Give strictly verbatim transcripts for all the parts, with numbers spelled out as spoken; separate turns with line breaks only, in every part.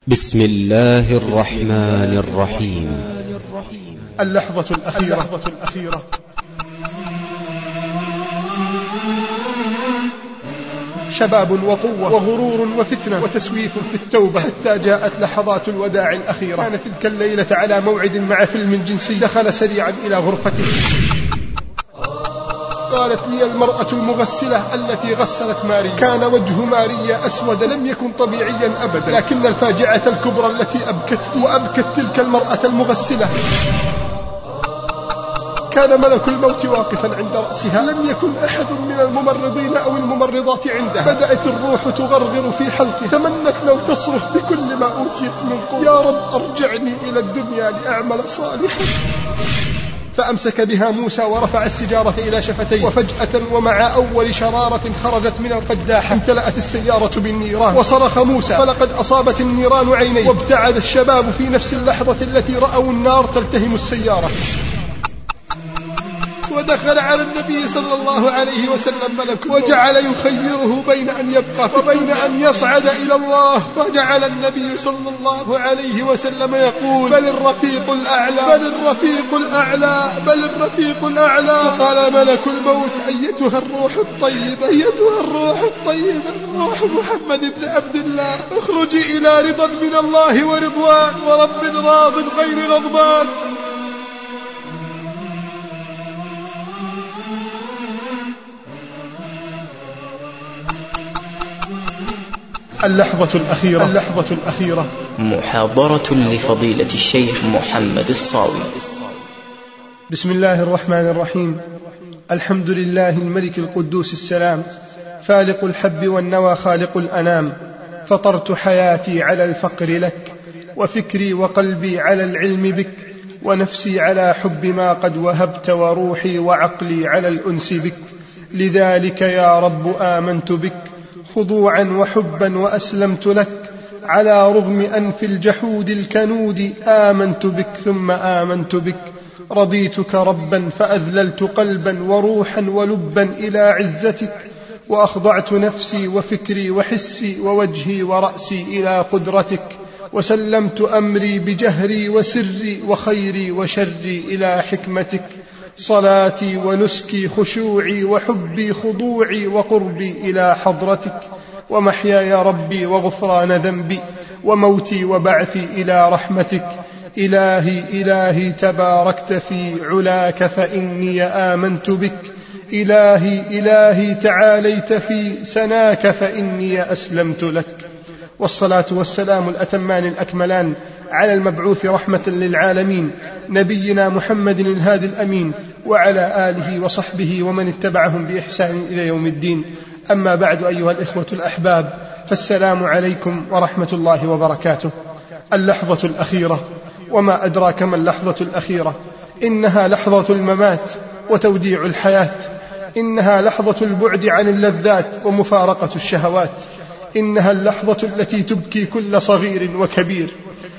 بسم الله الرحمن الرحيم.
اللحظة الأخيرة, اللحظة الأخيرة. شباب وقوة وغرور وفتنة وتسويف في التوبة، حتى جاءت لحظات الوداع الأخيرة. كانت تلك الليلة على موعد مع فيلم جنسي. دخل سريعا إلى غرفته. قالت لي المرأة المغسلة التي غسلت ماريا. كان وجه ماريا أسود، لم يكن طبيعيا أبدا، لكن الفاجعة الكبرى التي أبكتني وأبكت تلك المرأة المغسلة، كان ملك الموت واقفا عند رأسها. لم يكن أحد من الممرضين أو الممرضات عنده. بدأت الروح تغرغر في حلقي، تمنت لو تصرخ بكل ما أوتيت من قوة: يا رب أرجعني إلى الدنيا لأعمل صالحا. فأمسك بها موسى ورفع السجارة إلى شفتيه، وفجأة ومع أول شرارة خرجت من القداحة امتلأت السيارة بالنيران. وصرخ موسى فلقد أصابت النيران عينيه. وابتعد الشباب في نفس اللحظة التي رأوا النار تلتهم السيارة. ودخل على النبي صلى الله عليه وسلم ملك، وجعل يخيره بين أن يبقى وبين أن يصعد إلى الله. فجعل النبي صلى الله عليه وسلم يقول: بل الرفيق الأعلى، بل الرفيق الأعلى، بل الرفيق الأعلى. قال ملك الموت: أيتها الروح الطيبة، أيتها الروح الطيبة، روح محمد بن عبد الله، اخرجي إلى رضا من الله ورضوان ورب راض غير غضبان. اللحظة الأخيرة، اللحظة الأخيرة.
محاضرة لفضيلة الشيخ محمد الصاوي.
بسم الله الرحمن الرحيم. الحمد لله الملك القدوس السلام، فالق الحب والنوى خالق الأنام. فطرت حياتي على الفقر لك، وفكري وقلبي على العلم بك، ونفسي على حب ما قد وهبت، وروحي وعقلي على الأنس بك. لذلك يا رب آمنت بك خضوعا وحبا وأسلمت لك، على رغم أنف الجحود الكنود. آمنت بك ثم آمنت بك، رضيتك ربا فأذللت قلبا وروحا ولبا إلى عزتك، وأخضعت نفسي وفكري وحسي ووجهي ورأسي إلى قدرتك، وسلمت أمري بجهري وسري وخيري وشري إلى حكمتك. صلاتي ونسكي خشوعي وحبي خضوعي وقربي إلى حضرتك، ومحياي ربي وغفران ذنبي، وموتي وبعثي إلى رحمتك. إلهي إلهي تباركت في علاك فإني آمنت بك، إلهي إلهي تعاليت في سناك فإني أسلمت لك. والصلاة والسلام الأتمان الأكملان على المبعوث رحمة للعالمين نبينا محمد الهادي الأمين، وعلى آله وصحبه ومن اتبعهم بإحسان إلى يوم الدين. أما بعد، أيها الإخوة الأحباب، فالسلام عليكم ورحمة الله وبركاته. اللحظة الأخيرة، وما أدراك ما اللحظة الأخيرة؟ إنها لحظة الممات وتوديع الحياة، إنها لحظة البعد عن اللذات ومفارقة الشهوات، إنها اللحظة التي تبكي كل صغير وكبير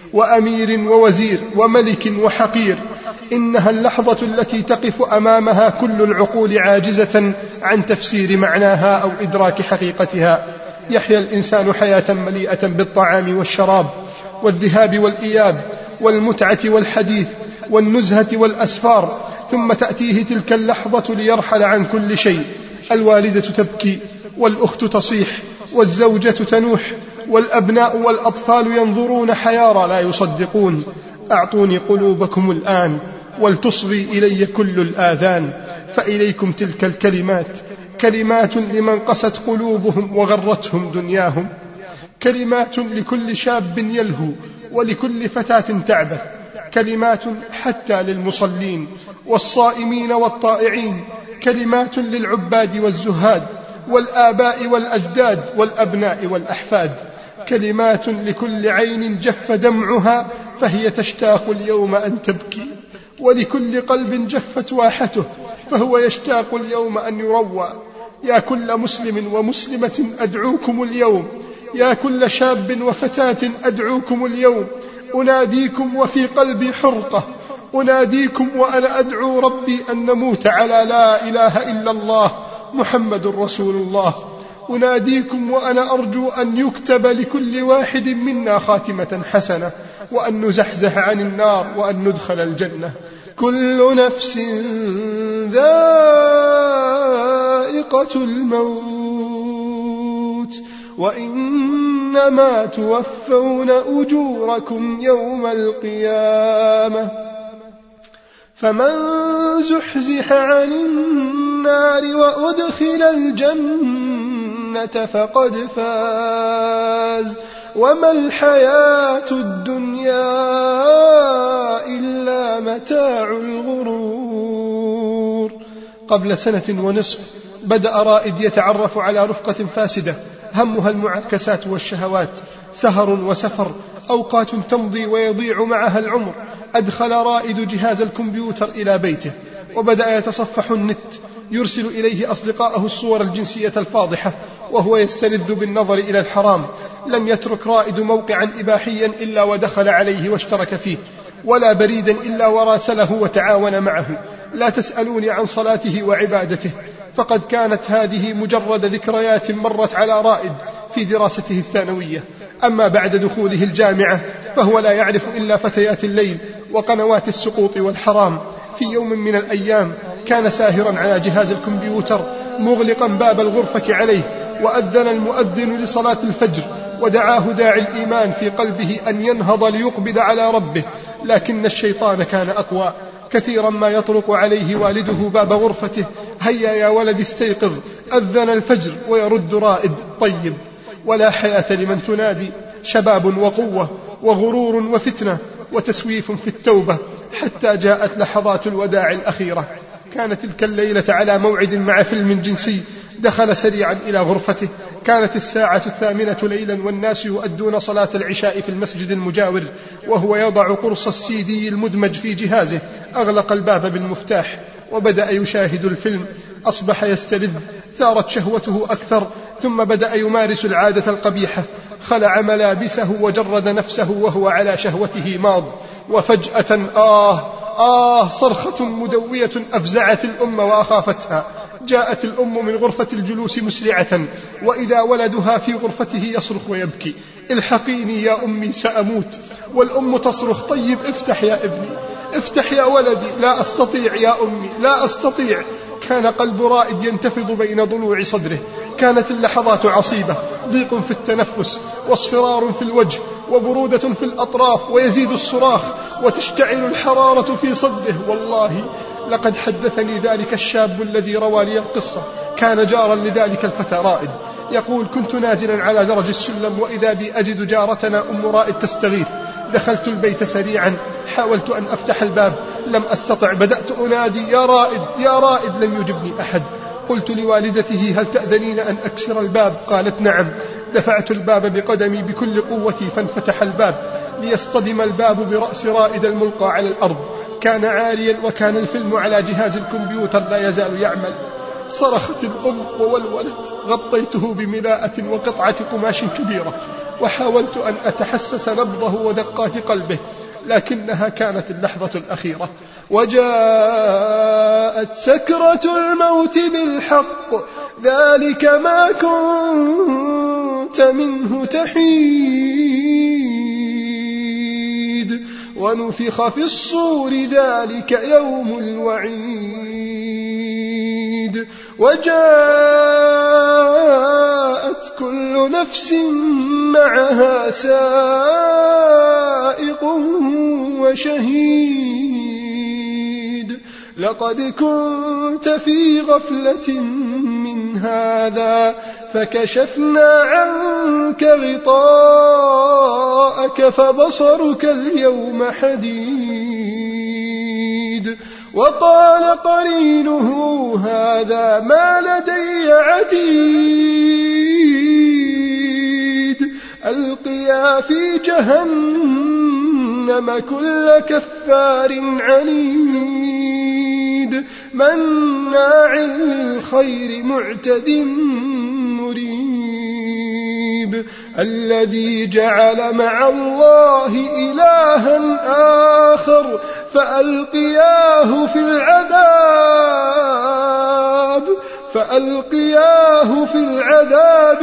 وأمير ووزير وملك وحقير، إنها اللحظة التي تقف أمامها كل العقول عاجزة عن تفسير معناها أو إدراك حقيقتها. يحيا الإنسان حياة مليئة بالطعام والشراب والذهاب والإياب والمتعة والحديث والنزهة والأسفار، ثم تأتيه تلك اللحظة ليرحل عن كل شيء. الوالدة تبكي، والأخت تصيح، والزوجة تنوح، والأبناء والأطفال ينظرون حيارى لا يصدقون. أعطوني قلوبكم الآن ولتصغي إلي كل الآذان، فإليكم تلك الكلمات، كلمات لمن قست قلوبهم وغرتهم دنياهم، كلمات لكل شاب يلهو ولكل فتاة تعبث، كلمات حتى للمصلين والصائمين والطائعين، كلمات للعباد والزهاد والآباء والأجداد والأبناء والأحفاد، كلمات لكل عين جف دمعها فهي تشتاق اليوم أن تبكي، ولكل قلب جفت واحته فهو يشتاق اليوم أن يروى. يا كل مسلم ومسلمة أدعوكم اليوم، يا كل شاب وفتاة أدعوكم اليوم، أناديكم وفي قلبي حرقة، أناديكم وأنا أدعو ربي أن نموت على لا إله إلا الله محمد رسول الله. أناديكم وأنا أرجو أن يكتب لكل واحد منا خاتمة حسنة، وأن نزحزح عن النار وأن ندخل الجنة. كل نفس ذائقة الموت وإنما توفون أجوركم يوم القيامة، فمن زحزح عن النار وأدخل الجنة فقد فاز، وما الحياة الدنيا إلا متاع الغرور. قبل سنة ونصف بدأ رائد يتعرف على رفقة فاسدة همها المعاكسات والشهوات، سهر وسفر، أوقات تمضي ويضيع معها العمر. أدخل رائد جهاز الكمبيوتر إلى بيته وبدأ يتصفح النت، يرسل إليه أصدقائه الصور الجنسية الفاضحة وهو يستلذ بالنظر إلى الحرام. لم يترك رائد موقعا إباحيا إلا ودخل عليه واشترك فيه، ولا بريدا إلا وراسله وتعاون معه. لا تسألوني عن صلاته وعبادته، فقد كانت هذه مجرد ذكريات مرت على رائد في دراسته الثانوية. أما بعد دخوله الجامعة فهو لا يعرف إلا فتيات الليل وقنوات السقوط والحرام. في يوم من الأيام كان ساهرا على جهاز الكمبيوتر مغلقا باب الغرفة عليه، وأذن المؤذن لصلاة الفجر، ودعاه داعي الإيمان في قلبه أن ينهض ليقبل على ربه، لكن الشيطان كان أقوى. كثيرا ما يطرق عليه والده باب غرفته: هيا يا ولد استيقظ، أذن الفجر، ويرد رائد: طيب. ولا حياة لمن تنادي. شباب وقوة وغرور وفتنة وتسويف في التوبة، حتى جاءت لحظات الوداع الأخيرة. كانت تلك الليلة على موعد مع فيلم جنسي. دخل سريعا إلى غرفته. كانت الساعة الثامنة ليلا والناس يؤدون صلاة العشاء في المسجد المجاور، وهو يضع قرص السيدي المدمج في جهازه. أغلق الباب بالمفتاح وبدأ يشاهد الفيلم. أصبح يستلذ، ثارت شهوته أكثر، ثم بدأ يمارس العادة القبيحة. خلع ملابسه وجرد نفسه وهو على شهوته ماض. وفجأة آه آه صرخة مدوية أفزعت الأم وأخافتها. جاءت الأم من غرفة الجلوس مسرعة، وإذا ولدها في غرفته يصرخ ويبكي: الحقيني يا أمي سأموت. والأم تصرخ: طيب افتح يا ابني، افتح يا ولدي. لا أستطيع يا أمي، لا أستطيع. كان قلب رائد ينتفض بين ضلوع صدره. كانت اللحظات عصيبة، ضيق في التنفس واصفرار في الوجه وبرودة في الأطراف، ويزيد الصراخ وتشتعل الحرارة في صدره. والله لقد حدثني ذلك الشاب الذي روى لي القصة، كان جارا لذلك الفتى رائد. يقول: كنت نازلا على درج السلم وإذا بي أجد جارتنا أم رائد تستغيث. دخلت البيت سريعا، حاولت أن أفتح الباب، لم أستطع. بدأت أنادي: يا رائد يا رائد، لم يجبني أحد. قلت لوالدته: هل تأذنين أن أكسر الباب؟ قالت: نعم. دفعت الباب بقدمي بكل قوتي، فانفتح الباب ليصطدم الباب برأس رائد الملقى على الأرض. كان عاليا، وكان الفيلم على جهاز الكمبيوتر لا يزال يعمل. صرخت الأم وولولت. غطيته بملاءة وقطعة قماش كبيرة، وحاولت أن أتحسس نبضه ودقات قلبه، لكنها كانت اللحظة الأخيرة. وجاءت سكرة الموت بالحق، ذلك ما كنت منه تحيد. ونفخ في الصور، ذلك يوم الوعيد. وجاءت كل نفس معها سائق وشهيد. لقد كنت في غفلة من هذا فكشفنا عنك غطاءك فبصرك اليوم حديد. وقال قرينه: هذا ما لدي عتيد. ألقيا في جهنم كل كفار عنيد، مناع للخير معتد مريب. الذي جعل مع الله إلها آخر فألقياه في العذاب فألقياه في العذاب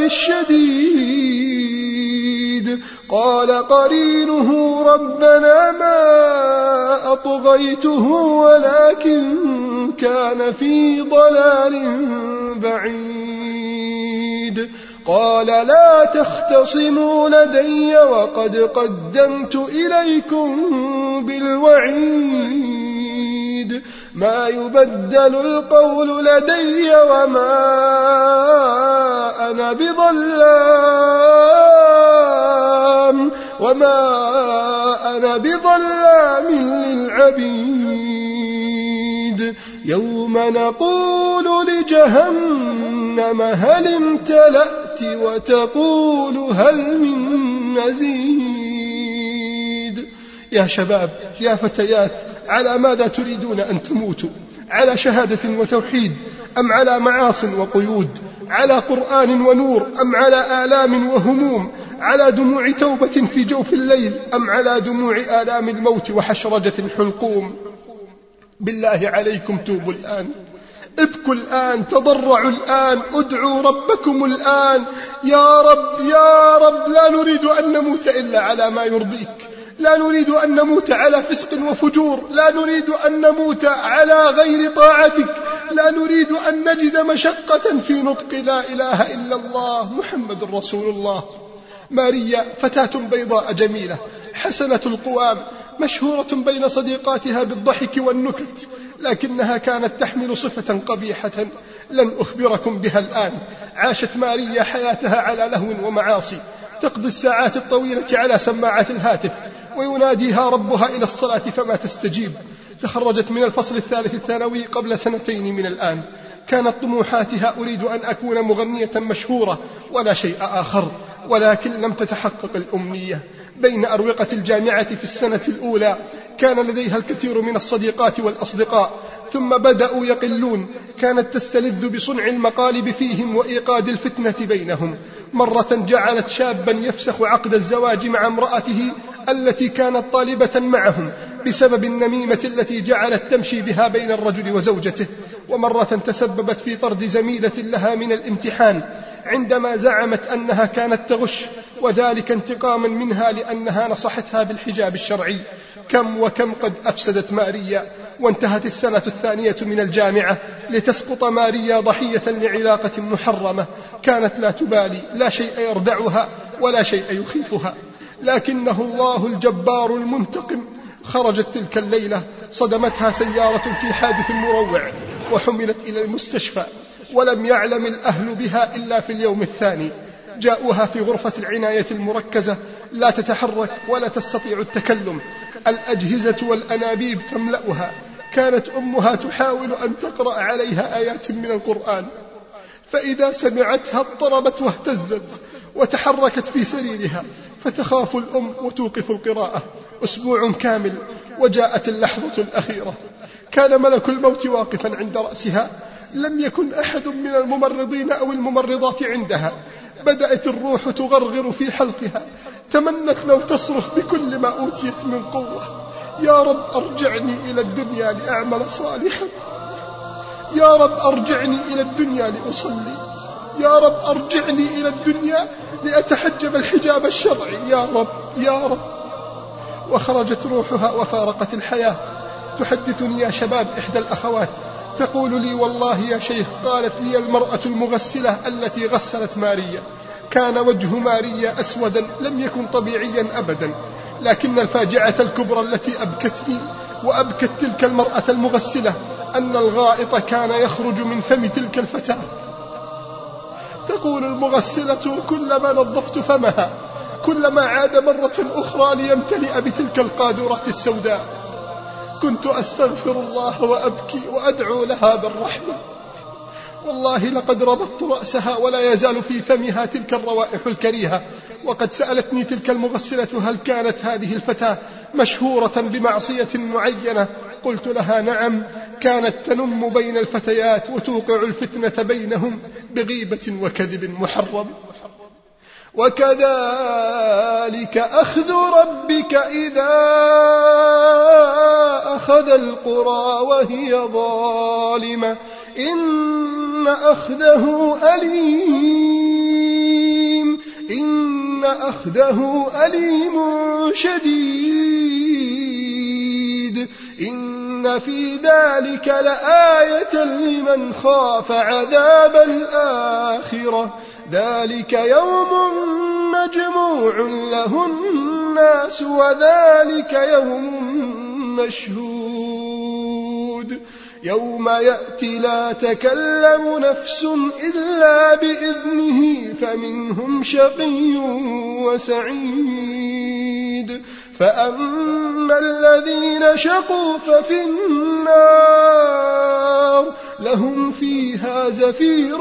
الشديد. قال قرينه ربنا ما أطغيته ولكن كان في ضلال بعيد. قال لا تختصموا لدي وقد قدمت إليكم بالوعيد. ما يبدل القول لدي وما أنا بظلام وما أنا بظلام للعبيد. يوم نقول لجهنم هل امتلأت وتقول هل من مزيد. يا شباب يا فتيات، على ماذا تريدون أن تموتوا؟ على شهادة وتوحيد أم على معاصٍ وقيود؟ على قرآن ونور أم على آلام وهموم؟ على دموع توبة في جوف الليل أم على دموع آلام الموت وحشرجة الحلقوم؟ بالله عليكم توبوا الآن، ابكوا الآن، تضرعوا الآن، ادعوا ربكم الآن. يا رب يا رب، لا نريد أن نموت إلا على ما يرضيك، لا نريد أن نموت على فسق وفجور، لا نريد أن نموت على غير طاعتك، لا نريد أن نجد مشقة في نطق لا إله إلا الله محمد رسول الله. ماريا فتاة بيضاء جميلة حسنة القوام، مشهورة بين صديقاتها بالضحك والنكت، لكنها كانت تحمل صفة قبيحة لن أخبركم بها الآن. عاشت ماريا حياتها على لهو ومعاصي، تقضي الساعات الطويلة على سماعات الهاتف ويناديها ربها إلى الصلاة فما تستجيب. تخرجت من الفصل الثالث الثانوي قبل سنتين من الآن. كانت طموحاتها أريد أن أكون مغنية مشهورة ولا شيء آخر، ولكن لم تتحقق الأمنية. بين أروقة الجامعة في السنة الأولى كان لديها الكثير من الصديقات والأصدقاء، ثم بدأوا يقلون. كانت تستلذ بصنع المقالب فيهم وإيقاد الفتنة بينهم. مرة جعلت شابا يفسخ عقد الزواج مع امرأته التي كانت طالبة معهم بسبب النميمة التي جعلت تمشي بها بين الرجل وزوجته. ومرة تسببت في طرد زميلة لها من الامتحان عندما زعمت أنها كانت تغش، وذلك انتقاما منها لأنها نصحتها بالحجاب الشرعي. كم وكم قد أفسدت ماريا. وانتهت السنة الثانية من الجامعة لتسقط ماريا ضحية لعلاقة محرمة. كانت لا تبالي، لا شيء يردعها ولا شيء يخيفها، لكنه الله الجبار المنتقم. خرجت تلك الليلة صدمتها سيارة في حادث مروع وحملت إلى المستشفى، ولم يعلم الأهل بها إلا في اليوم الثاني. جاءوها في غرفة العناية المركزة لا تتحرك ولا تستطيع التكلم، الأجهزة والأنابيب تملأها. كانت أمها تحاول أن تقرأ عليها آيات من القرآن، فإذا سمعتها اضطربت واهتزت وتحركت في سريرها، فتخاف الأم وتوقف القراءة. أسبوع كامل وجاءت اللحظة الأخيرة. كان ملك الموت واقفا عند رأسها، لم يكن أحد من الممرضين أو الممرضات عندها. بدأت الروح تغرغر في حلقها، تمنت لو تصرخ بكل ما أوتيت من قوة: يا رب أرجعني إلى الدنيا لأعمل صالحا، يا رب أرجعني إلى الدنيا لأصلي، يا رب أرجعني إلى الدنيا لأتحجب الحجاب الشرعي، يا رب يا رب. وخرجت روحها وفارقت الحياة. تحدثني يا شباب إحدى الأخوات تقول لي: والله يا شيخ، قالت لي المرأة المغسلة التي غسلت ماريا، كان وجه ماريا أسودا لم يكن طبيعيا أبدا، لكن الفاجعة الكبرى التي أبكتني وأبكت تلك المرأة المغسلة أن الغائط كان يخرج من فم تلك الفتاة. تقول المغسلة: كلما نظفت فمها كلما عاد مرة أخرى ليمتلئ بتلك القاذورات السوداء، كنت أستغفر الله وأبكي وأدعو لها بالرحمة. والله لقد ربطت رأسها ولا يزال في فمها تلك الروائح الكريهة. وقد سألتني تلك المغسلة: هل كانت هذه الفتاة مشهورة بمعصية معينة؟ قلت لها: نعم، كانت تنم بين الفتيات وتوقع الفتنة بينهم بغيبة وكذب محرم. وكذلك أخذ ربك إذا أخذ القرى وهي ظالمة إن أخذه أليم إن أخذه أليم شديد إن في ذلك لآية لمن خاف عذاب الآخرة ذلك يوم مجموع له الناس وذلك يوم مشهود يوم يأتي لا تكلم نفس إلا بإذنه فمنهم شقي وسعيد فأما الذين شقوا ففي النار لهم فيها زفير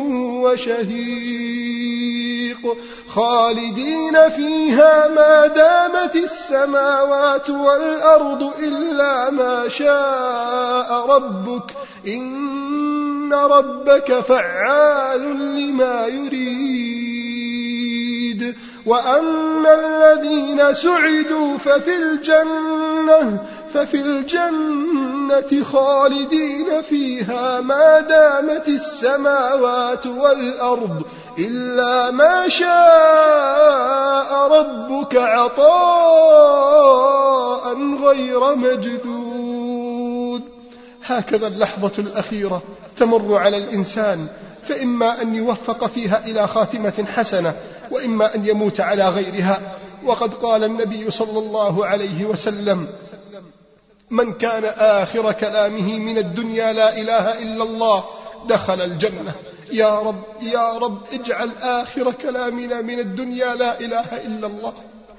وشهيق خالدين فيها ما دامت السماوات والأرض إلا ما شاء ربك إن ربك فعال لما يريد وأما الذين سعدوا ففي الجنة ففي الجنة خالدين فيها ما دامت السماوات والأرض إلا ما شاء ربك عطاء غير مجذوذ. هكذا اللحظة الأخيرة تمر على الإنسان، فإما أن يوفق فيها إلى خاتمة حسنة وإما أن يموت على غيرها. وقد قال النبي صلى الله عليه وسلم: من كان آخر كلامه من الدنيا لا إله إلا الله دخل الجنة. يا رب يا رب اجعل آخر كلامنا من الدنيا لا إله إلا الله،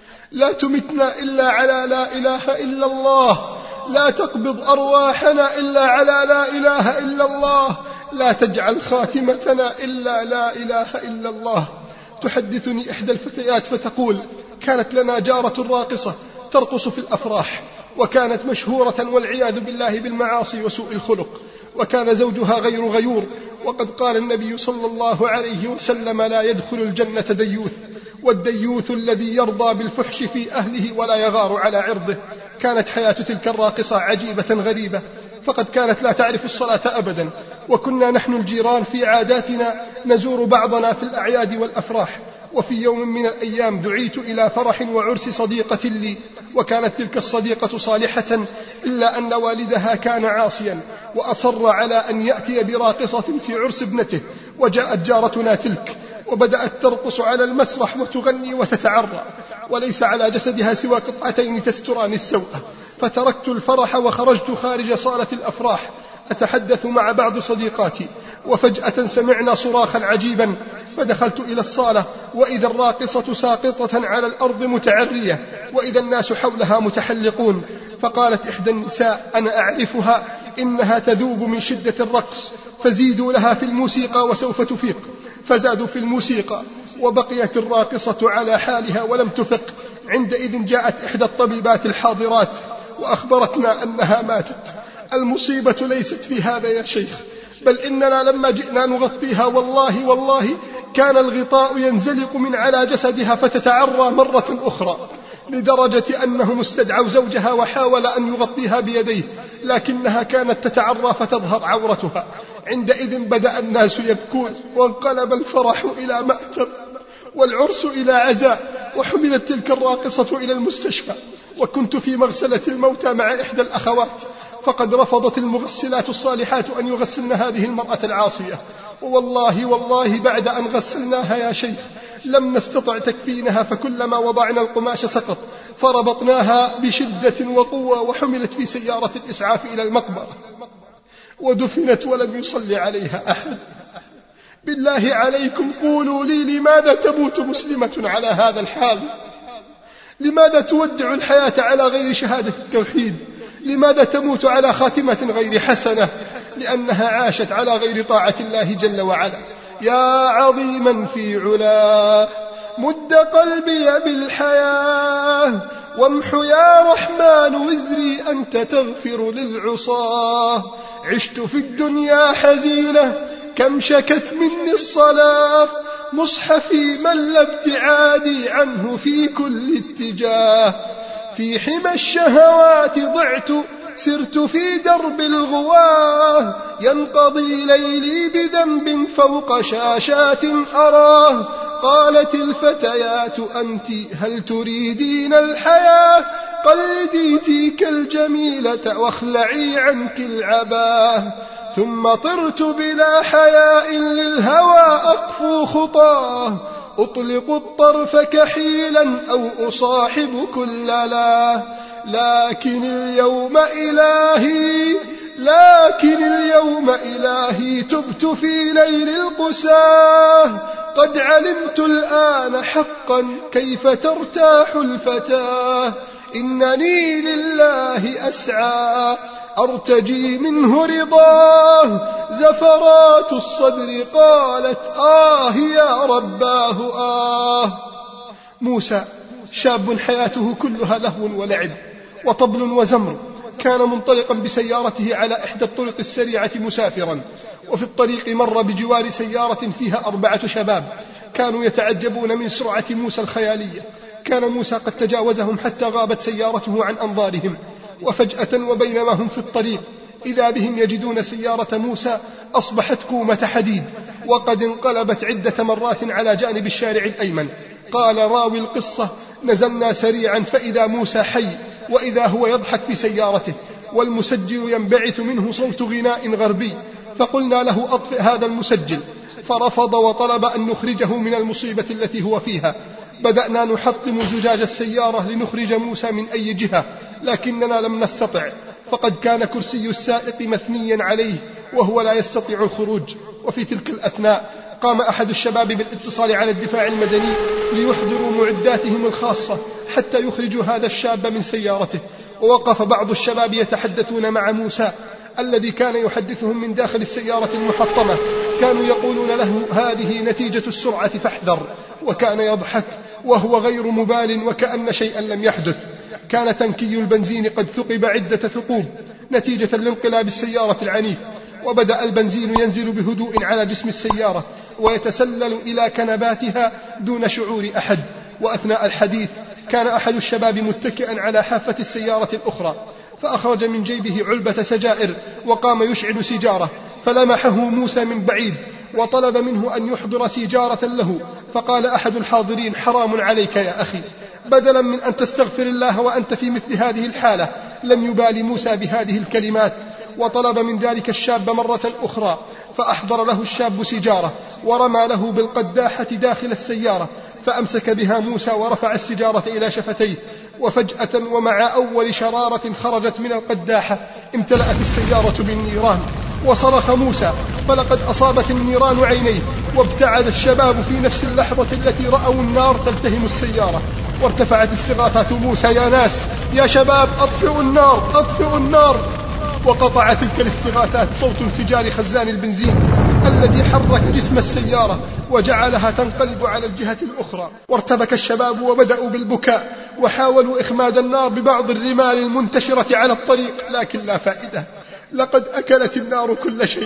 لا تمتنا إلا على لا إله إلا الله، لا تقبض أرواحنا إلا على لا إله إلا الله، لا تجعل خاتمتنا إلا لا إله إلا الله. تحدثني إحدى الفتيات فتقول: كانت لنا جارة راقصة ترقص في الأفراح، وكانت مشهورة والعياذ بالله بالمعاصي وسوء الخلق، وكان زوجها غير غيور، وقد قال النبي صلى الله عليه وسلم: لا يدخل الجنة ديوث، والديوث الذي يرضى بالفحش في أهله ولا يغار على عرضه. كانت حياة تلك الراقصة عجيبة غريبة، فقد كانت لا تعرف الصلاة أبدا، وكنا نحن الجيران في عاداتنا نزور بعضنا في الأعياد والأفراح. وفي يوم من الأيام دعيت إلى فرح وعرس صديقة لي، وكانت تلك الصديقة صالحة، إلا أن والدها كان عاصيا وأصر على أن يأتي براقصة في عرس ابنته. وجاءت جارتنا تلك وبدأت ترقص على المسرح وتغني وتتعرى، وليس على جسدها سوى قطعتين تستران السوء. فتركت الفرح وخرجت خارج صالة الأفراح أتحدث مع بعض صديقاتي، وفجأة سمعنا صراخا عجيبا، فدخلت إلى الصالة وإذا الراقصة ساقطة على الأرض متعرية، وإذا الناس حولها متحلقون. فقالت إحدى النساء: أنا أعرفها، إنها تذوب من شدة الرقص، فزيدوا لها في الموسيقى وسوف تفيق. فزادوا في الموسيقى وبقيت الراقصة على حالها ولم تفق. عندئذ جاءت إحدى الطبيبات الحاضرات وأخبرتنا أنها ماتت. المصيبة ليست في هذا يا شيخ، بل إننا لما جئنا نغطيها والله والله كان الغطاء ينزلق من على جسدها فتتعرى مرة أخرى، لدرجة أنهم استدعوا زوجها وحاول أن يغطيها بيديه، لكنها كانت تتعرى فتظهر عورتها. عندئذ بدأ الناس يبكون، وانقلب الفرح إلى مأتم والعرس إلى عزاء، وحملت تلك الراقصة إلى المستشفى. وكنت في مغسلة الموتى مع إحدى الأخوات، فقد رفضت المغسلات الصالحات أن يغسلن هذه المرأة العاصية، والله والله بعد أن غسلناها يا شيخ لم نستطع تكفينها، فكلما وضعنا القماش سقط، فربطناها بشدة وقوة وحملت في سيارة الإسعاف إلى المقبرة ودفنت ولم يصلي عليها أحد. بالله عليكم قولوا لي، لماذا تموت مسلمة على هذا الحال؟ لماذا تودع الحياة على غير شهادة التوحيد؟ لماذا تموت على خاتمة غير حسنة؟ لأنها عاشت على غير طاعة الله جل وعلا. يا عظيما في علاه مد قلبي بالحياة، وامح يا رحمن وزري أنت تغفر للعصاة. عشت في الدنيا حزينة كم شكت مني الصلاة، مصحفي مل ابتعادي عنه في كل اتجاه. في حمى الشهوات ضعت سرت في درب الغواه ينقضي ليلي بذنب فوق شاشات أراه. قالت الفتيات أنت هل تريدين الحياة؟ قلدي تلك الجميلة واخلعي عنك العباه. ثم طرت بلا حياء للهوى أقفو خطاه، أطلق الطرف كحيلا أو أصاحب كل لا. لكن اليوم إلهي لكن اليوم إلهي تبت في ليل القساه. قد علمت الآن حقا كيف ترتاح الفتاة. إنني لله أسعى أرتجي منه رضاه. زفرات الصدر قالت آه يا رباه آه. موسى شاب حياته كلها لهو ولعب وطبل وزمر، كان منطلقا بسيارته على إحدى الطرق السريعة مسافرا، وفي الطريق مر بجوار سيارة فيها أربعة شباب كانوا يتعجبون من سرعة موسى الخيالية. كان موسى قد تجاوزهم حتى غابت سيارته عن أنظارهم، وفجأة وبينما هم في الطريق إذا بهم يجدون سيارة موسى أصبحت كومة حديد، وقد انقلبت عدة مرات على جانب الشارع الأيمن. قال راوي القصة: نزلنا سريعا فإذا موسى حي، وإذا هو يضحك في سيارته، والمسجل ينبعث منه صوت غناء غربي، فقلنا له أطفئ هذا المسجل، فرفض وطلب أن نخرجه من المصيبة التي هو فيها. بدأنا نحطم زجاج السيارة لنخرج موسى من أي جهة، لكننا لم نستطع، فقد كان كرسي السائق مثنيا عليه وهو لا يستطيع الخروج. وفي تلك الأثناء قام أحد الشباب بالاتصال على الدفاع المدني ليحضروا معداتهم الخاصة حتى يخرجوا هذا الشاب من سيارته. ووقف بعض الشباب يتحدثون مع موسى الذي كان يحدثهم من داخل السيارة المحطمة. كانوا يقولون له: هذه نتيجة السرعة فاحذر. وكان يضحك وهو غير مبال وكأن شيئا لم يحدث. كان تنكي البنزين قد ثقب عدة ثقوب نتيجة لانقلاب السيارة العنيف، وبدأ البنزين ينزل بهدوء على جسم السيارة ويتسلل إلى كنباتها دون شعور أحد. وأثناء الحديث كان أحد الشباب متكئا على حافة السيارة الأخرى، فأخرج من جيبه علبة سجائر وقام يشعل سيجارة، فلمحه موسى من بعيد وطلب منه أن يحضر سيجارة له. فقال أحد الحاضرين: حرام عليك يا أخي، بدلا من أن تستغفر الله وأنت في مثل هذه الحالة. لم يبال موسى بهذه الكلمات، وطلب من ذلك الشاب مرة أخرى، فأحضر له الشاب سيجارة ورمى له بالقداحة داخل السيارة، فأمسك بها موسى ورفع السيجارة إلى شفتيه، وفجأة ومع أول شرارة خرجت من القداحة امتلأت السيارة بالنيران. وصرخ موسى فلقد أصابت النيران عينيه، وابتعد الشباب في نفس اللحظة التي رأوا النار تلتهم السيارة، وارتفعت استغاثات موسى: يا ناس، يا شباب، أطفئوا النار، أطفئوا النار. وقطع تلك الاستغاثات صوت انفجار خزان البنزين الذي حرك جسم السيارة وجعلها تنقلب على الجهة الأخرى. وارتبك الشباب وبدأوا بالبكاء، وحاولوا إخماد النار ببعض الرمال المنتشرة على الطريق، لكن لا فائدة، لقد أكلت النار كل شيء.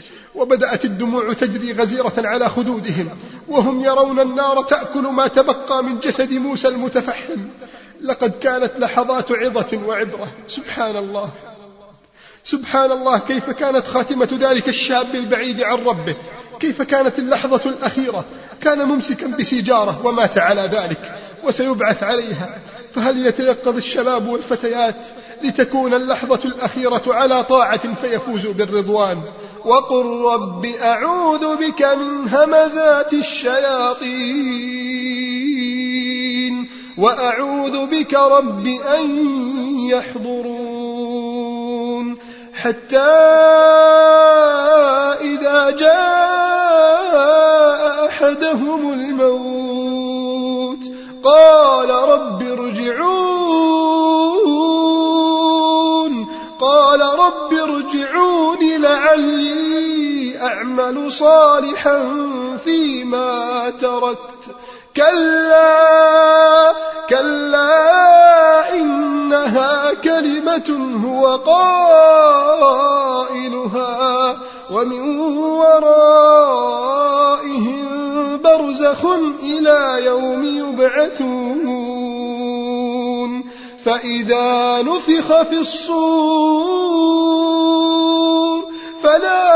وبدأت الدموع تجري غزيرة على خدودهم وهم يرون النار تأكل ما تبقى من جسد موسى المتفحم. لقد كانت لحظات عظة وعبرة. سبحان الله، سبحان الله، كيف كانت خاتمة ذلك الشاب البعيد عن ربه، كيف كانت اللحظة الأخيرة. كان ممسكا بسيجارة ومات على ذلك، وسيبعث عليها. فهل يتيقظ الشباب والفتيات لتكون اللحظة الأخيرة على طاعة فيفوزوا بالرضوان؟ وقل رب أعوذ بك من همزات الشياطين وأعوذ بك رب أن يحضرون. حتى إذا جاء أحدهم الموت قال رب ارجعون قال رب ارجعون لعلي أعمل صالحا فيما تركت. كلا كلا إنها كلمة هو قائلها ومن ورائهم برزخ إلى يوم يبعثون. فإذا نفخ في الصور فلا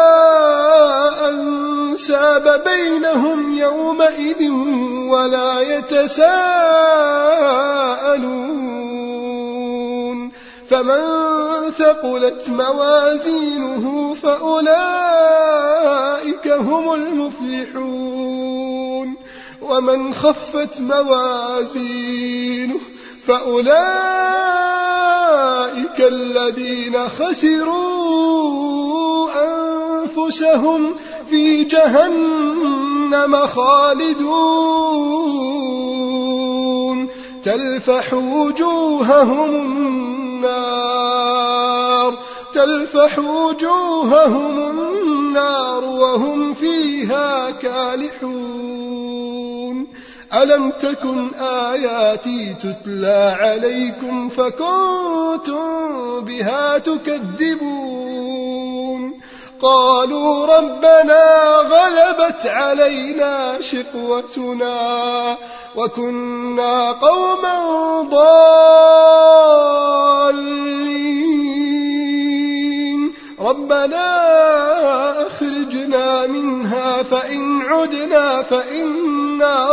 أنساب بينهم يومئذ ولا يتساءلون فمن ثقلت موازينه فأولئك هم المفلحون ومن خفت موازينه فأولئك الذين خسروا أنفسهم في جهنم خالدون تلفح وجوههم النار تلفح وجوههم النار وهم فيها كالحون ألم تكن آياتي تتلى عليكم فكنتم بها تكذبون قالوا ربنا غلبت علينا شقوتنا وكنا قوما ضالين ربنا أخرجنا منها فإن عدنا فإنا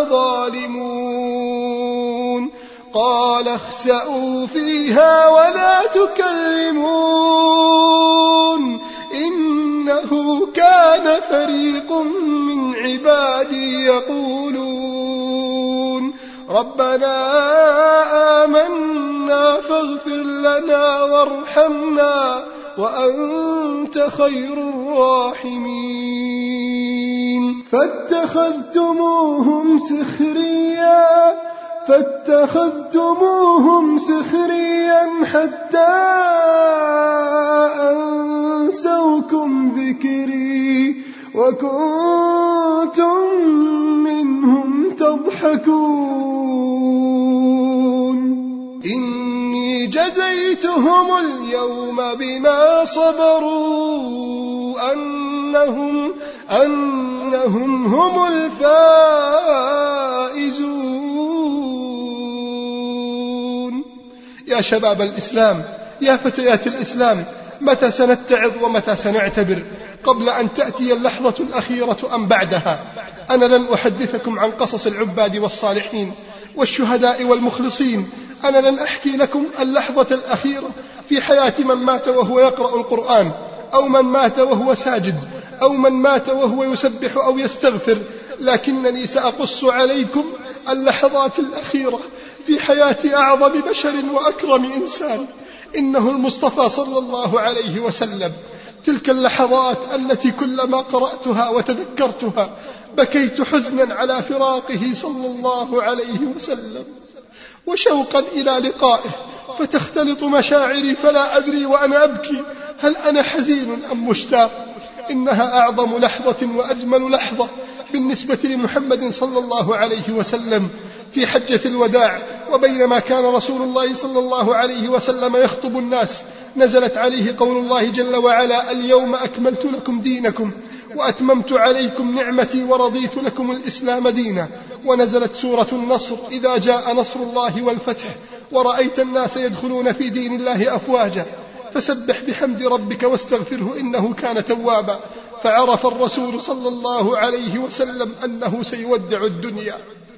ظالمون قال اخسئوا فيها ولا تكلمون إنه كان فريق من عبادي يقولون ربنا آمنا فاغفر لنا وارحمنا وأنت خير الراحمين فاتخذتموهم سخريا فاتخذتموهم سخريا حتى أنسوكم ذكري وكنتم منهم تضحكون إني جزيتهم اليوم بما صبروا أنهم, أنهم هم الفائزون يا شباب الإسلام يا فتيات الإسلام متى سنتعظ ومتى سنعتبر قبل أن تأتي اللحظة الأخيرة أم بعدها أنا لن أحدثكم عن قصص العباد والصالحين والشهداء والمخلصين أنا لن أحكي لكم اللحظة الأخيرة في حياة من مات وهو يقرأ القرآن أو من مات وهو ساجد أو من مات وهو يسبح أو يستغفر لكنني سأقص عليكم اللحظات الأخيرة في حياة أعظم بشر وأكرم إنسان إنه المصطفى صلى الله عليه وسلم تلك اللحظات التي كلما قرأتها وتذكرتها بكيت حزنا على فراقه صلى الله عليه وسلم وشوقا إلى لقائه فتختلط مشاعري فلا أدري وأنا أبكي هل أنا حزين أم مشتاق إنها أعظم لحظة وأجمل لحظة بالنسبة لمحمد صلى الله عليه وسلم في حجة الوداع وبينما كان رسول الله صلى الله عليه وسلم يخطب الناس نزلت عليه قول الله جل وعلا اليوم أكملت لكم دينكم وأتممت عليكم نعمتي ورضيت لكم الإسلام دينا ونزلت سورة النصر إذا جاء نصر الله والفتح ورأيت الناس يدخلون في دين الله أفواجا فسبح بحمد ربك واستغفره إنه كان توابا فعرف الرسول صلى الله عليه وسلم أنه سيودع الدنيا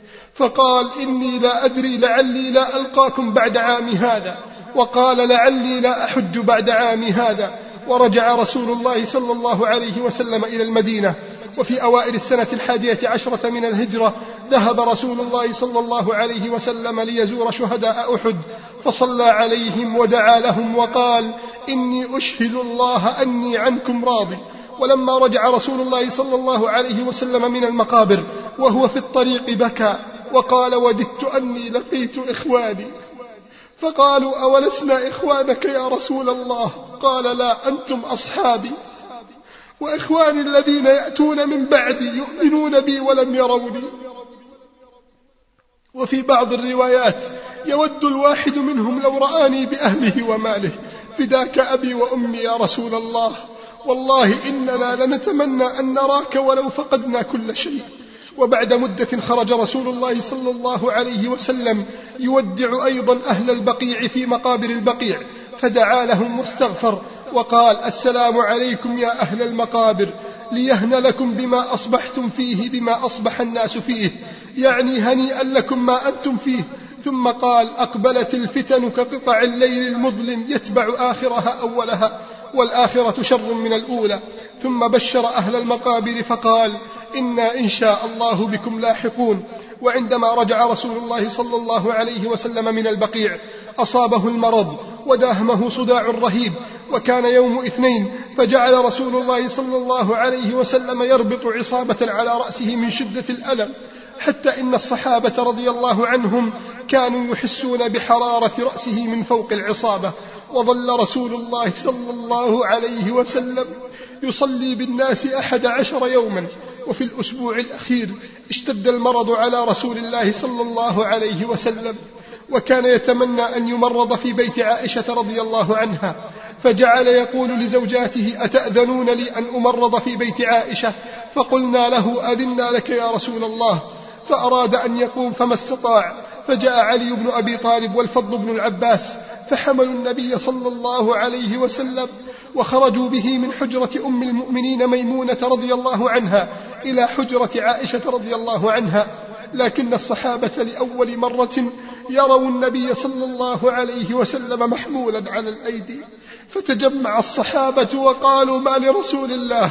فقال إني لا أدري لعلي لا ألقاكم بعد عامي هذا وقال لعلي لا أحج بعد عامي هذا ورجع رسول الله صلى الله عليه وسلم إلى المدينة وفي أوائل السنة الحادية عشرة من الهجرة ذهب رسول الله صلى الله عليه وسلم ليزور شهداء أحد فصلى عليهم ودعا لهم وقال إني أشهد الله أني عنكم راضي ولما رجع رسول الله صلى الله عليه وسلم من المقابر وهو في الطريق بكى وقال وددت أني لقيت إخواني فقالوا أولسنا إخوانك يا رسول الله قال لا أنتم أصحابي وإخواني الذين يأتون من بعدي يؤمنون بي ولم يروني. وفي بعض الروايات يود الواحد منهم لو رآني بأهله وماله فداك أبي وأمي يا رسول الله والله إننا لنتمنى أن نراك ولو فقدنا كل شيء وبعد مدة خرج رسول الله صلى الله عليه وسلم يودع أيضا أهل البقيع في مقابر البقيع، فدعا لهم واستغفر وقال: السلام عليكم يا أهل المقابر، ليهن لكم بما أصبحتم فيه بما أصبح الناس فيه، يعني هنيئا لكم ما أنتم فيه. ثم قال: أقبلت الفتن كقطع الليل المظلم يتبع آخرها أولها، والآخرة شر من الأولى. ثم بشر أهل المقابر فقال: إنا إن شاء الله بكم لاحقون. وعندما رجع رسول الله صلى الله عليه وسلم من البقيع أصابه المرض وداهمه صداع رهيب، وكان يوم اثنين، فجعل رسول الله صلى الله عليه وسلم يربط عصابة على رأسه من شدة الألم، حتى إن الصحابة رضي الله عنهم كانوا يحسون بحرارة رأسه من فوق العصابة. وظل رسول الله صلى الله عليه وسلم يصلي بالناس أحد عشر يوما. وفي الأسبوع الأخير اشتد المرض على رسول الله صلى الله عليه وسلم، وكان يتمنى أن يمرض في بيت عائشة رضي الله عنها، فجعل يقول لزوجاته: أتأذنون لي أن أمرض في بيت عائشة؟ فقلنا له: أذنا لك يا رسول الله. فأراد أن يقوم فما استطاع، فجاء علي بن أبي طالب والفضل بن العباس فحملوا النبي صلى الله عليه وسلم وخرجوا به من حجرة أم المؤمنين ميمونة رضي الله عنها إلى حجرة عائشة رضي الله عنها. لكن الصحابة لأول مرة يروا النبي صلى الله عليه وسلم محمولا على الأيدي، فتجمع الصحابة وقالوا: ما لرسول الله،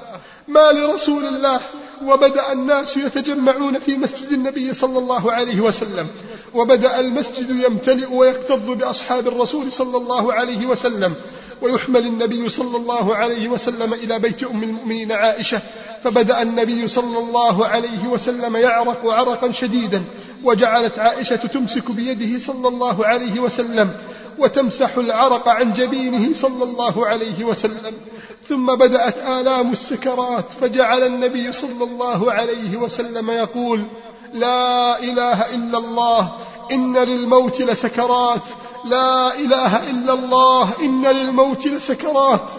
ما لرسول الله. وبدأ الناس يتجمعون في مسجد النبي صلى الله عليه وسلم، وبدأ المسجد يمتلئ ويكتظ بأصحاب الرسول صلى الله عليه وسلم، ويحمل النبي صلى الله عليه وسلم إلى بيت أم المؤمنين عائشة. فبدأ النبي صلى الله عليه وسلم يعرق عرقا شديدا، وجعلت عائشة تمسك بيده صلى الله عليه وسلم وتمسح العرق عن جبينه صلى الله عليه وسلم. ثم بدأت آلام السكرات، فجعل النبي صلى الله عليه وسلم يقول: لا إله إلا الله، إن للموت لسكرات، لا إله إلا الله، إن للموت لسكرات.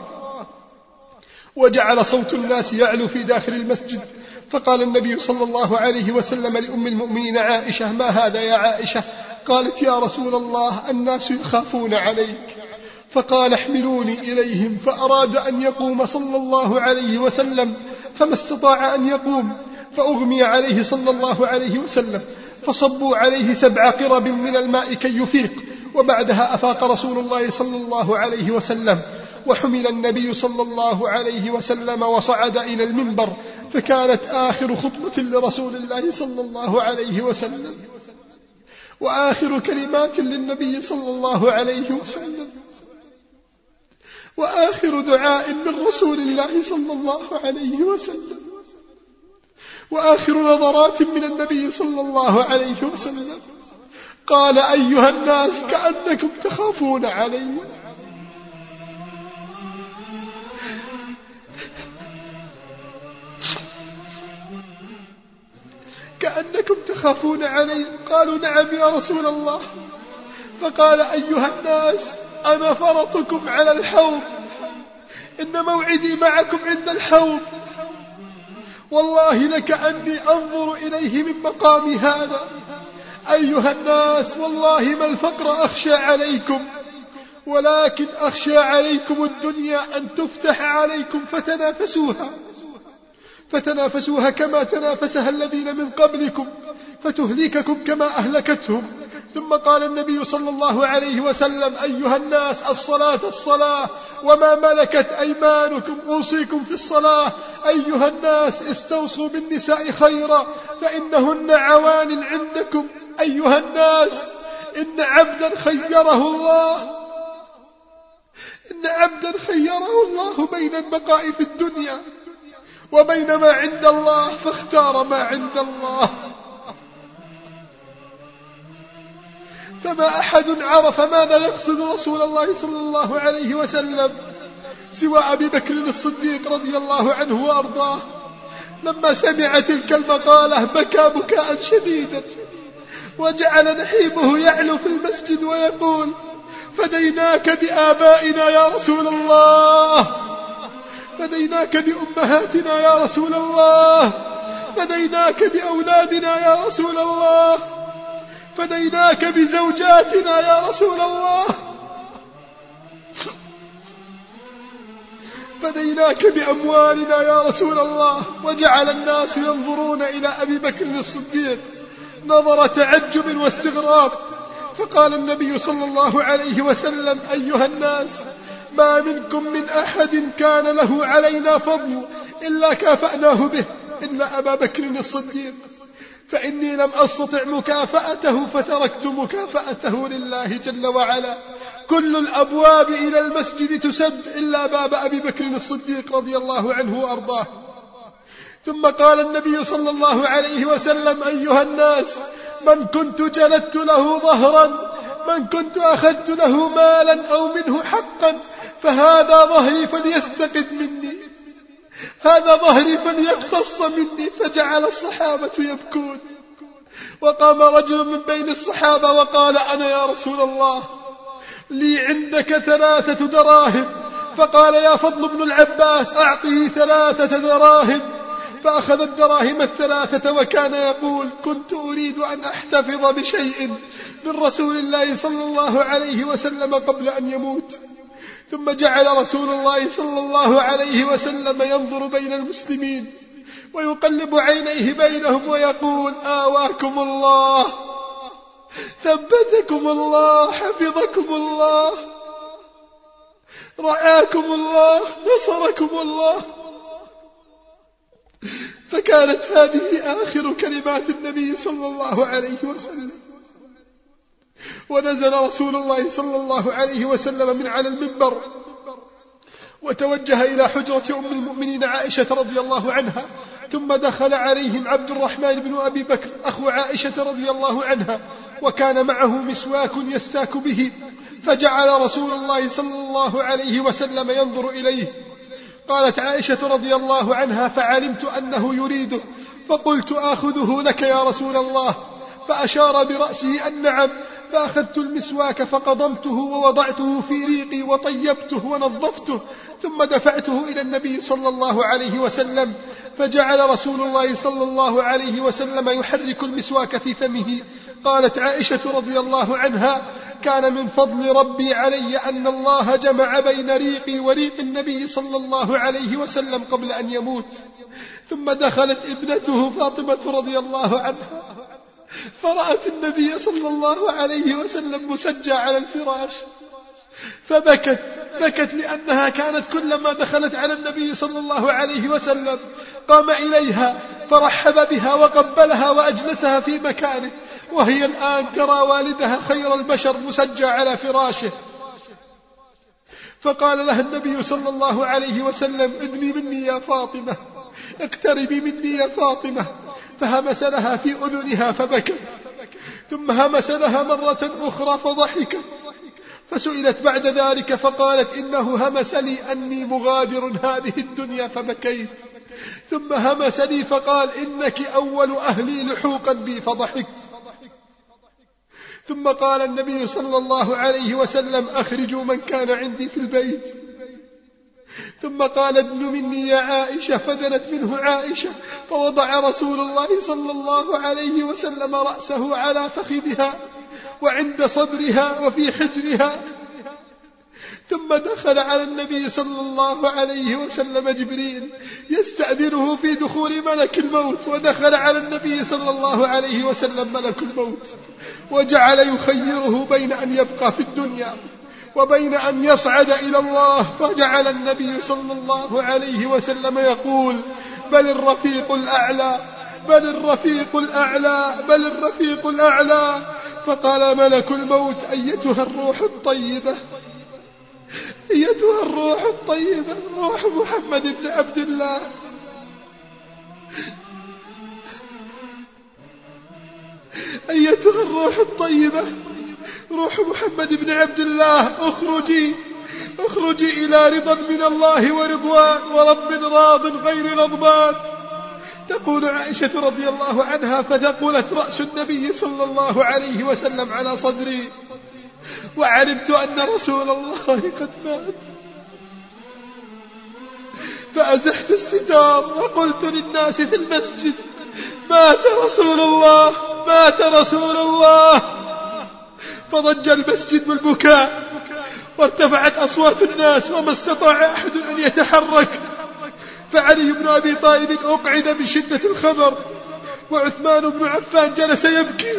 وجعل صوت الناس يعلو في داخل المسجد، فقال النبي صلى الله عليه وسلم لأم المؤمنين عائشة: ما هذا يا عائشة؟ قالت: يا رسول الله، الناس يخافون عليك. فقال: احملوني إليهم. فأراد أن يقوم صلى الله عليه وسلم فما استطاع أن يقوم، فأغمي عليه صلى الله عليه وسلم، فصبوا عليه سبع قرب من الماء كي يفيق. وبعدها أفاق رسول الله صلى الله عليه وسلم، وحمل النبي صلى الله عليه وسلم وصعد إلى المنبر، فكانت آخر خطبة لرسول الله صلى الله عليه وسلم، وآخر كلمات للنبي صلى الله عليه وسلم، وآخر دعاء من رسول الله صلى الله عليه وسلم، وآخر نظرات من النبي صلى الله عليه وسلم. قال: أيها الناس، كأنكم تخافون علي، كأنكم تخافون علي. قالوا: نعم يا رسول الله. فقال: أيها الناس، أنا فرطكم على الحوض، إن موعدي معكم عند الحوض، والله لكأني أنظر إليه من مقامي هذا. أيها الناس، والله ما الفقر أخشى عليكم، ولكن أخشى عليكم الدنيا أن تفتح عليكم فتنافسوها فتنافسوها كما تنافسها الذين من قبلكم، فتهلككم كما أهلكتهم. ثم قال النبي صلى الله عليه وسلم: أيها الناس، الصلاة الصلاة، وما ملكت أيمانكم، أوصيكم في الصلاة. أيها الناس، استوصوا بالنساء خيرا، فإنهن عوان عندكم. أيها الناس، إن عبدا خيره الله إن عبدا خيره الله بين البقاء في الدنيا وبين ما عند الله، فاختار ما عند الله. فما أحد عرف ماذا يقصد رسول الله صلى الله عليه وسلم سوى أبي بكر الصديق رضي الله عنه وأرضاه. لما سمع تلك المقالة بكى بكاء شديدا، وجعل نحيبه يعلو في المسجد ويقول: فديناك بآبائنا يا رسول الله، فديناك بأمهاتنا يا رسول الله، فديناك بأولادنا يا رسول الله، فديناك بزوجاتنا يا رسول الله، فديناك بأموالنا يا رسول الله. وجعل الناس ينظرون إلى أبي بكر الصديق نظر تعجب واستغراب. فقال النبي صلى الله عليه وسلم: أيها الناس، ما منكم من أحد كان له علينا فضل إلا كافأناه به إلا أبا بكر الصديق، فإني لم أستطع مكافأته فتركت مكافأته لله جل وعلا. كل الأبواب إلى المسجد تسد إلا باب أبي بكر الصديق رضي الله عنه وأرضاه. ثم قال النبي صلى الله عليه وسلم: أيها الناس، من كنت جلدت له ظهرا، من كنت أخذت له مالا أو منه حقا، فهذا ظهري فليستقد مني، هذا ظهري فليقتص مني. فجعل الصحابة يبكون، وقام رجل من بين الصحابة وقال: أنا يا رسول الله لي عندك ثلاثة دراهم. فقال: يا فضل بن العباس أعطه ثلاثة دراهم. فأخذ الدراهم الثلاثة وكان يقول: كنت أريد أن أحتفظ بشيء من رسول الله صلى الله عليه وسلم قبل أن يموت. ثم جعل رسول الله صلى الله عليه وسلم ينظر بين المسلمين ويقلب عينيه بينهم ويقول: آواكم الله، ثبتكم الله، حفظكم الله، رعاكم الله، نصركم الله. فكانت هذه آخر كلمات النبي صلى الله عليه وسلم. ونزل رسول الله صلى الله عليه وسلم من على المنبر وتوجه إلى حجرة أم المؤمنين عائشة رضي الله عنها، ثم دخل عليهم عبد الرحمن بن أبي بكر أخو عائشة رضي الله عنها، وكان معه مسواك يستاك به، فجعل رسول الله صلى الله عليه وسلم ينظر إليه. قالت عائشة رضي الله عنها: فعلمت أنه يريده، فقلت: آخذه لك يا رسول الله؟ فأشار برأسه أن نعم. فأخذت المسواك فقضمته ووضعته في ريقي وطيبته ونظفته، ثم دفعته إلى النبي صلى الله عليه وسلم، فجعل رسول الله صلى الله عليه وسلم يحرك المسواك في فمه. قالت عائشة رضي الله عنها: كان من فضل ربي علي أن الله جمع بين ريقي وريق النبي صلى الله عليه وسلم قبل أن يموت. ثم دخلت ابنته فاطمة رضي الله عنها فرأت النبي صلى الله عليه وسلم مسجى على الفراش، فبكت بكت لأنها كانت كلما دخلت على النبي صلى الله عليه وسلم قام إليها فرحب بها وقبلها وأجلسها في مكانه، وهي الآن ترى والدها خير البشر مسجى على فراشه. فقال لها النبي صلى الله عليه وسلم: ادني مني يا فاطمة، اقتربي مني يا فاطمة. فهمس لها في أذنها فبكت، ثم همس لها مرة أخرى فضحكت. فسئلت بعد ذلك فقالت: إنه همس لي أني مغادر هذه الدنيا فبكيت، ثم همس لي فقال: إنك أول أهلي لحوقا بي فضحكت. ثم قال النبي صلى الله عليه وسلم: أخرجوا من كان عندي في البيت. ثم قال: ادن مني يا عائشة، فدنت منه عائشة، فوضع رسول الله صلى الله عليه وسلم رأسه على فخذها وعند صدرها وفي حجرها. ثم دخل على النبي صلى الله عليه وسلم جبريل يستأذنه في دخول ملك الموت، ودخل على النبي صلى الله عليه وسلم ملك الموت، وجعل يخيره بين أن يبقى في الدنيا وبين أن يصعد إلى الله. فجعل النبي صلى الله عليه وسلم يقول: بل الرفيق الأعلى، بل الرفيق الأعلى، بل الرفيق الأعلى. فقال ملك الموت: أيتها الروح الطيبة، أيتها الروح الطيبة، روح محمد بن عبد الله، أيتها الروح الطيبة، روح محمد بن عبد الله، اخرجي اخرجي إلى رضا من الله ورضوان ورب راض غير غضبان. تقول عائشة رضي الله عنها: فثقلت رأس النبي صلى الله عليه وسلم على صدري، وعلمت أن رسول الله قد مات، فأزحت الستار وقلت للناس في المسجد: مات رسول الله مات رسول الله. فضج المسجد بالبكاء وارتفعت أصوات الناس وما استطاع أحد أن يتحرك. فعلي بن أبي طالب أقعد من شدة الخبر، وعثمان بن عفان جلس يبكي،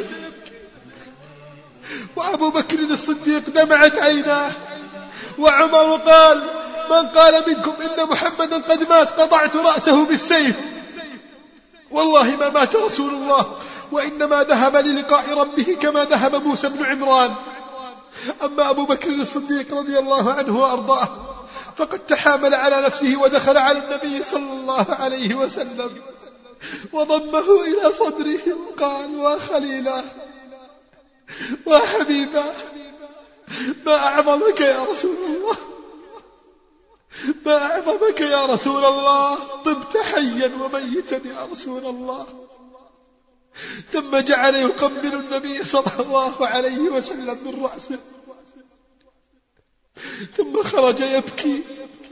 وأبو بكر الصديق دمعت عيناه، وعمر قال: من قال منكم إن محمدا قد مات قطعت رأسه بالسيف. والله ما مات رسول الله، وإنما ذهب للقاء ربه كما ذهب موسى بن عمران. أما أبو بكر الصديق رضي الله عنه وأرضاه فقد تحامل على نفسه ودخل على النبي صلى الله عليه وسلم وضمه إلى صدره وقال: وخليله وحبيبه، ما أعظمك يا رسول الله، ما أعظمك يا رسول الله، طبت حيا وميتا يا رسول الله. ثم جعل يقبل النبي صلى الله عليه وسلم من رأسه، ثم خرج يبكي.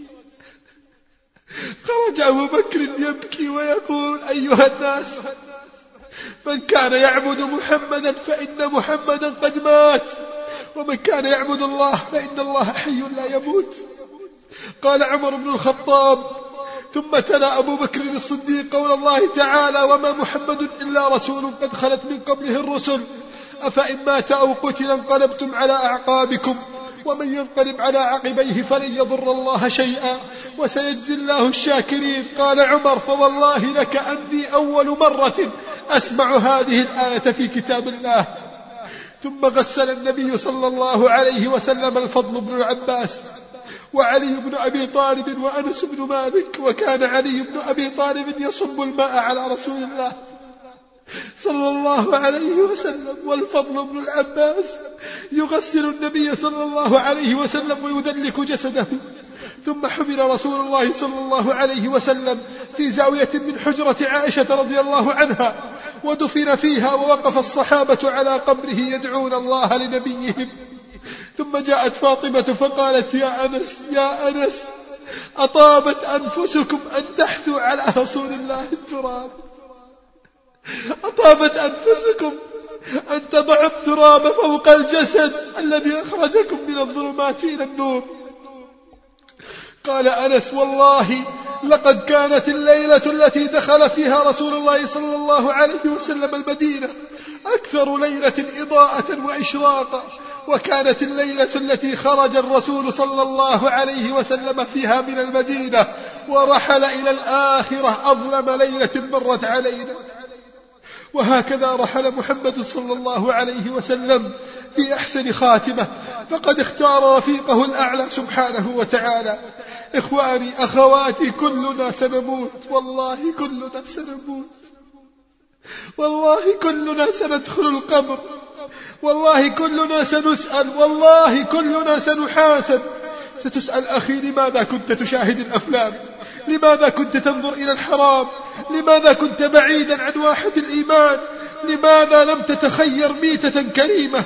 خرج أبو بكر يبكي ويقول: أيها الناس، من كان يعبد محمدا فإن محمدا قد مات، ومن كان يعبد الله فإن الله حي لا يموت. قال عمر بن الخطاب: ثم تلا أبو بكر الصديق قول الله تعالى: وما محمد إلا رسول قد خلت من قبله الرسل أفإن مات أو قتل انقلبتم على أعقابكم ومن ينقلب على عقبيه فلن يضر الله شيئا وسيجزي الله الشاكرين. قال عمر: فوالله لك أني أول مرة أسمع هذه الآية في كتاب الله. ثم غسل النبي صلى الله عليه وسلم الفضل بن العباس وعلي بن أبي طالب وأنس بن مالك، وكان علي بن أبي طالب يصب الماء على رسول الله صلى الله عليه وسلم، والفضل بن العباس يغسل النبي صلى الله عليه وسلم ويدلك جسده. ثم حمل رسول الله صلى الله عليه وسلم في زاوية من حجرة عائشة رضي الله عنها ودفن فيها، ووقف الصحابة على قبره يدعون الله لنبيهم. ثم جاءت فاطمة فقالت: يا أنس يا أنس أطابت أنفسكم أن تحثوا على رسول الله التراب، أطابت أنفسكم أن تضعوا التراب فوق الجسد الذي أخرجكم من الظلمات إلى النور. قال أنس: والله لقد كانت الليلة التي دخل فيها رسول الله صلى الله عليه وسلم المدينة أكثر ليلة إضاءة وإشراقا، وكانت الليلة التي خرج الرسول صلى الله عليه وسلم فيها من المدينة ورحل إلى الآخرة أظلم ليلة مرت علينا. وهكذا رحل محمد صلى الله عليه وسلم في أحسن خاتمة، فقد اختار رفيقه الأعلى سبحانه وتعالى. إخواني أخواتي، كلنا سنموت، والله كلنا سنموت، والله كلنا سندخل القبر، والله كلنا سنسأل، والله كلنا سنحاسب. ستسأل: أخي لماذا كنت تشاهد الأفلام؟ لماذا كنت تنظر إلى الحرام؟ لماذا كنت بعيدا عن واحة الإيمان؟ لماذا لم تتخير ميتة كريمة؟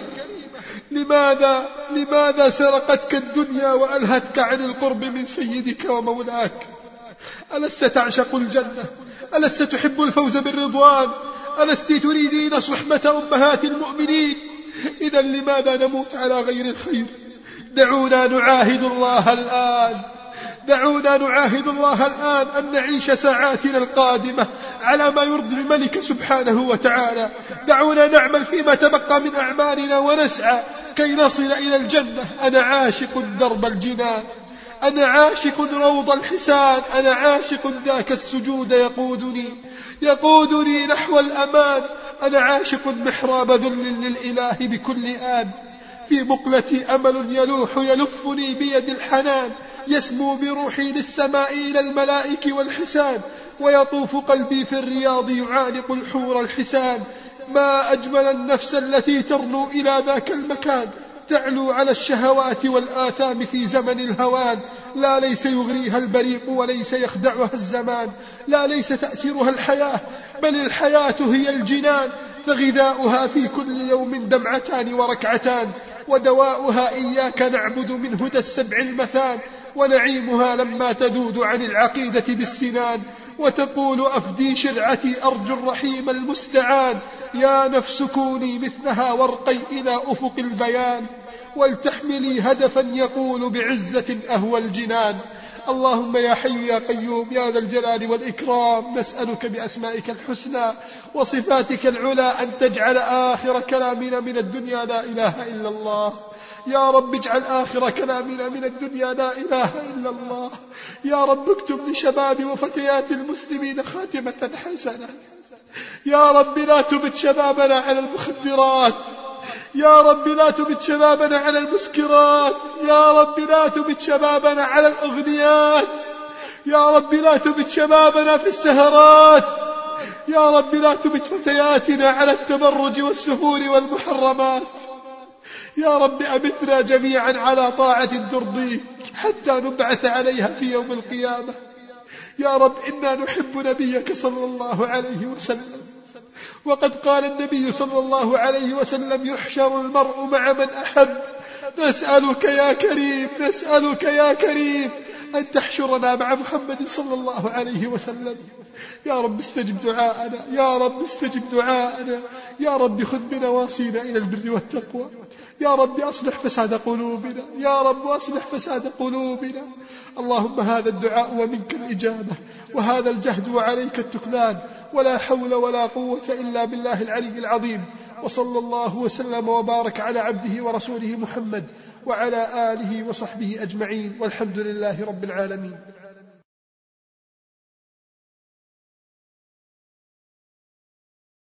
لماذا لماذا سرقتك الدنيا وألهتك عن القرب من سيدك ومولاك؟ ألست تعشق الجنة؟ ألست تحب الفوز بالرضوان؟ ألست تريدين صحبة أمهات المؤمنين؟ إذا لماذا نموت على غير الخير؟ دعونا نعاهد الله الآن، دعونا نعاهد الله الآن أن نعيش ساعاتنا القادمة على ما يرضي الملك سبحانه وتعالى. دعونا نعمل فيما تبقى من أعمالنا ونسعى كي نصل إلى الجنة. أنا عاشق درب الجنان، أنا عاشق روض الحسان، أنا عاشق ذاك السجود يقودني يقودني نحو الأمان. أنا عاشق محراب ذل للإله بكل آن، في مقلتي أمل يلوح يلفني بيد الحنان، يسمو بروحي للسماء إلى الملائك والحسان، ويطوف قلبي في الرياض يعانق الحور الحسان. ما أجمل النفس التي ترنو إلى ذاك المكان، تعلو على الشهوات والآثام في زمن الهوان. لا ليس يغريها البريق وليس يخدعها الزمان، لا ليس تأسرها الحياة بل الحياة هي الجنان. فغذاؤها في كل يوم دمعتان وركعتان، ودواؤها إياك نعبد من هدى السبع المثان. ونعيمها لما تذود عن العقيدة بالسنان، وتقول أفدي شرعتي أرجو الرحيم المستعان. يا نفس كوني مثلها وارقي إلى أفق البيان، ولتحملي هدفا يقول بعزة أهوى الجنان. اللهم يا حي يا قيوم يا ذا الجلال والإكرام، نسألك بأسمائك الحسنى وصفاتك العلى أن تجعل آخر كلامنا من الدنيا لا إله إلا الله. يا رب اجعل آخر كلامنا من الدنيا لا إله إلا الله. يا رب اكتب لشباب وفتيات المسلمين خاتمة حسنة. يا رب لا تبت شبابنا على المخدرات، يا رب لا تبت شبابنا على المسكرات، يا رب لا تبت شبابنا على الأغنيات، يا رب لا تبت شبابنا في السهرات، يا رب لا تبت فتياتنا على التبرج والسفور والمحرمات. يا رب أمتنا جميعا على طاعة ترضيك حتى نبعث عليها في يوم القيامة. يا رب إنا نحب نبيك صلى الله عليه وسلم، وقد قال النبي صلى الله عليه وسلم يحشر المرء مع من أحب. نسألك يا كريم نسألك يا كريم أن تحشرنا مع محمد صلى الله عليه وسلم. يا رب استجب دعاءنا، يا رب استجب دعاءنا، يا رب خذ بنواصينا إلى البر والتقوى. يا رب أصلح فساد قلوبنا، يا رب أصلح فساد قلوبنا. اللهم هذا الدعاء ومنك الإجابة، وهذا الجهد وعليك التكلان، ولا حول ولا قوة إلا بالله العلي العظيم. وصلى الله وسلم وبارك على عبده ورسوله محمد وعلى آله وصحبه أجمعين، والحمد لله رب العالمين.